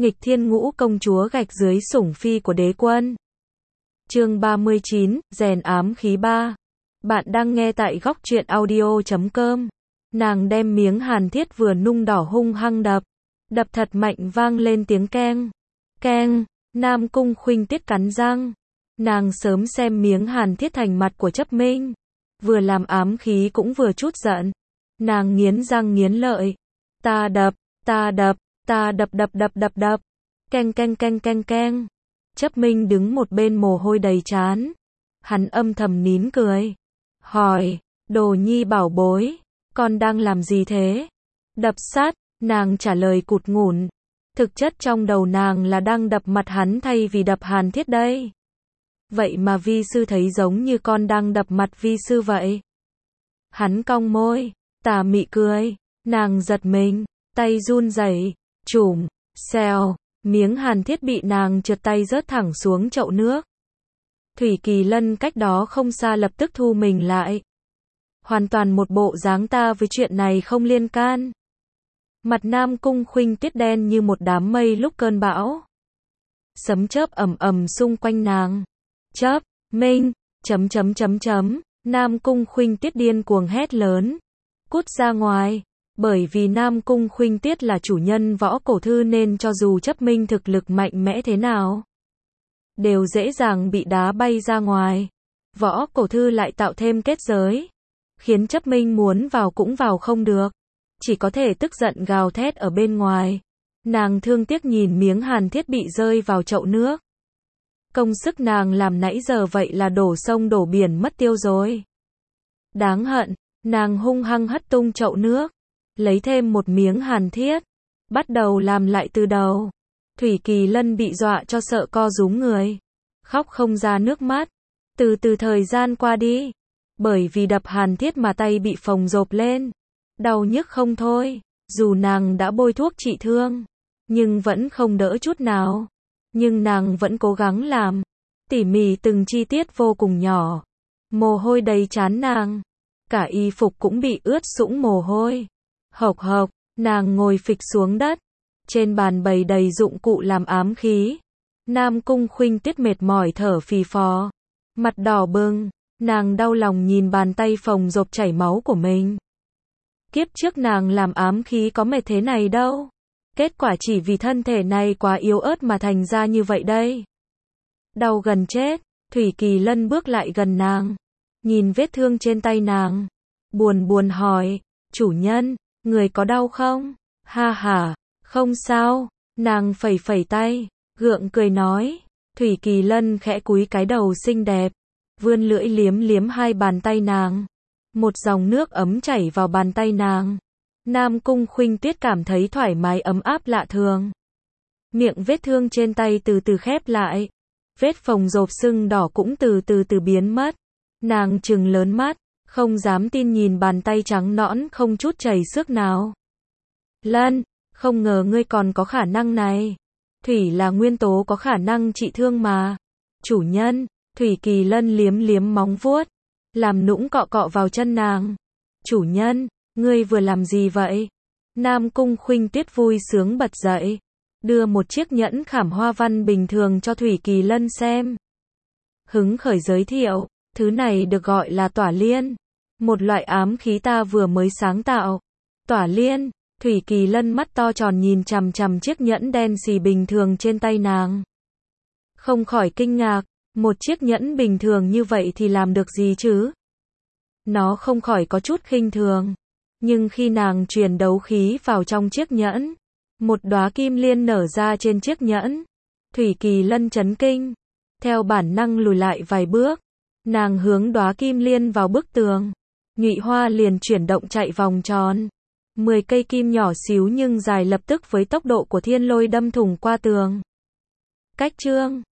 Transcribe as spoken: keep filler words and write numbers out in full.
Nghịch thiên ngũ công chúa gạch dưới sủng phi của đế quân. Chương ba mươi chín, rèn ám khí ba. Bạn đang nghe tại góc truyện audio chấm com. Nàng đem miếng hàn thiết vừa nung đỏ hung hăng đập. Đập thật mạnh vang lên tiếng keng. Keng, Nam Cung Khuynh Tiết cắn răng. Nàng sớm xem miếng hàn thiết thành mặt của Chấp Minh. Vừa làm ám khí cũng vừa chút giận. Nàng nghiến răng nghiến lợi. Ta đập, ta đập, ta đập đập đập đập đập. Keng keng keng keng keng. Chấp Minh đứng một bên mồ hôi đầy trán. Hắn âm thầm nín cười. Hỏi, Đồ Nhi bảo bối, con đang làm gì thế? Đập sát, nàng trả lời cụt ngủn. Thực chất trong đầu nàng là đang đập mặt hắn thay vì đập hàn thiết đây. Vậy mà vi sư thấy giống như con đang đập mặt vi sư vậy. Hắn cong môi, tà mị cười. Nàng giật mình, tay run rẩy, chùm, xèo, miếng hàn thiết bị nàng trượt tay rớt thẳng xuống chậu nước. Thủy Kỳ Lân cách đó không xa lập tức thu mình lại. Hoàn toàn một bộ dáng ta với chuyện này không liên can. Mặt Nam Cung Khuynh Tiết đen như một đám mây lúc cơn bão. Sấm chớp ầm ầm xung quanh nàng. Chớp, Minh, chấm chấm chấm chấm, Nam Cung Khuynh Tiết điên cuồng hét lớn. Cút ra ngoài. Bởi vì Nam Cung Khuynh Tiết là chủ nhân võ cổ thư nên cho dù Chấp Minh thực lực mạnh mẽ thế nào, đều dễ dàng bị đá bay ra ngoài. Võ cổ thư lại tạo thêm kết giới, khiến Chấp Minh muốn vào cũng vào không được. Chỉ có thể tức giận gào thét ở bên ngoài. Nàng thương tiếc nhìn miếng hàn thiết bị rơi vào chậu nước. Công sức nàng làm nãy giờ vậy là đổ sông đổ biển mất tiêu rồi. Đáng hận, nàng hung hăng hất tung chậu nước. Lấy thêm một miếng hàn thiết. Bắt đầu làm lại từ đầu. Thủy Kỳ Lân bị dọa cho sợ co rúm người. Khóc không ra nước mắt. Từ từ thời gian qua đi. Bởi vì đập hàn thiết mà tay bị phồng rộp lên. Đau nhức không thôi. Dù nàng đã bôi thuốc trị thương. Nhưng vẫn không đỡ chút nào. Nhưng nàng vẫn cố gắng làm. Tỉ mỉ từng chi tiết vô cùng nhỏ. Mồ hôi đầy trán nàng. Cả y phục cũng bị ướt sũng mồ hôi. Hộc hộc, nàng ngồi phịch xuống đất. Trên bàn bày đầy dụng cụ làm ám khí. Nam Cung Khuynh Tiết mệt mỏi thở phì phò. Mặt đỏ bừng, nàng đau lòng nhìn bàn tay phồng rộp chảy máu của mình. Kiếp trước nàng làm ám khí có mệt thế này đâu. Kết quả chỉ vì thân thể này quá yếu ớt mà thành ra như vậy đây. Đau gần chết, Thủy Kỳ Lân bước lại gần nàng. Nhìn vết thương trên tay nàng. Buồn buồn hỏi, chủ nhân, người có đau không? Ha ha, không sao. Nàng phẩy phẩy tay, gượng cười nói. Thủy Kỳ Lân khẽ cúi cái đầu xinh đẹp, vươn lưỡi liếm liếm hai bàn tay nàng. Một dòng nước ấm chảy vào bàn tay nàng. Nam Cung Khuynh Tiết cảm thấy thoải mái ấm áp lạ thường. Miệng vết thương trên tay từ từ khép lại. Vết phồng rộp sưng đỏ cũng từ từ từ biến mất. Nàng trừng lớn mắt, không dám tin nhìn bàn tay trắng nõn không chút chảy xước nào. Lân, không ngờ ngươi còn có khả năng này. Thủy là nguyên tố có khả năng trị thương mà. Chủ nhân, Thủy Kỳ Lân liếm liếm móng vuốt, làm nũng cọ cọ vào chân nàng. Chủ nhân, ngươi vừa làm gì vậy? Nam Cung Khuynh Tiết vui sướng bật dậy, đưa một chiếc nhẫn khảm hoa văn bình thường cho Thủy Kỳ Lân xem. Hứng khởi giới thiệu, thứ này được gọi là tỏa liên. Một loại ám khí ta vừa mới sáng tạo. Tỏa liên, Thủy Kỳ Lân mắt to tròn nhìn chằm chằm chiếc nhẫn đen xì bình thường trên tay nàng. Không khỏi kinh ngạc, một chiếc nhẫn bình thường như vậy thì làm được gì chứ? Nó không khỏi có chút khinh thường. Nhưng khi nàng truyền đấu khí vào trong chiếc nhẫn, một đóa kim liên nở ra trên chiếc nhẫn. Thủy Kỳ Lân chấn kinh, theo bản năng lùi lại vài bước. Nàng hướng đóa kim liên vào bức tường. Nhụy hoa liền chuyển động chạy vòng tròn. Mười cây kim nhỏ xíu nhưng dài lập tức với tốc độ của thiên lôi đâm thủng qua tường. Cách chương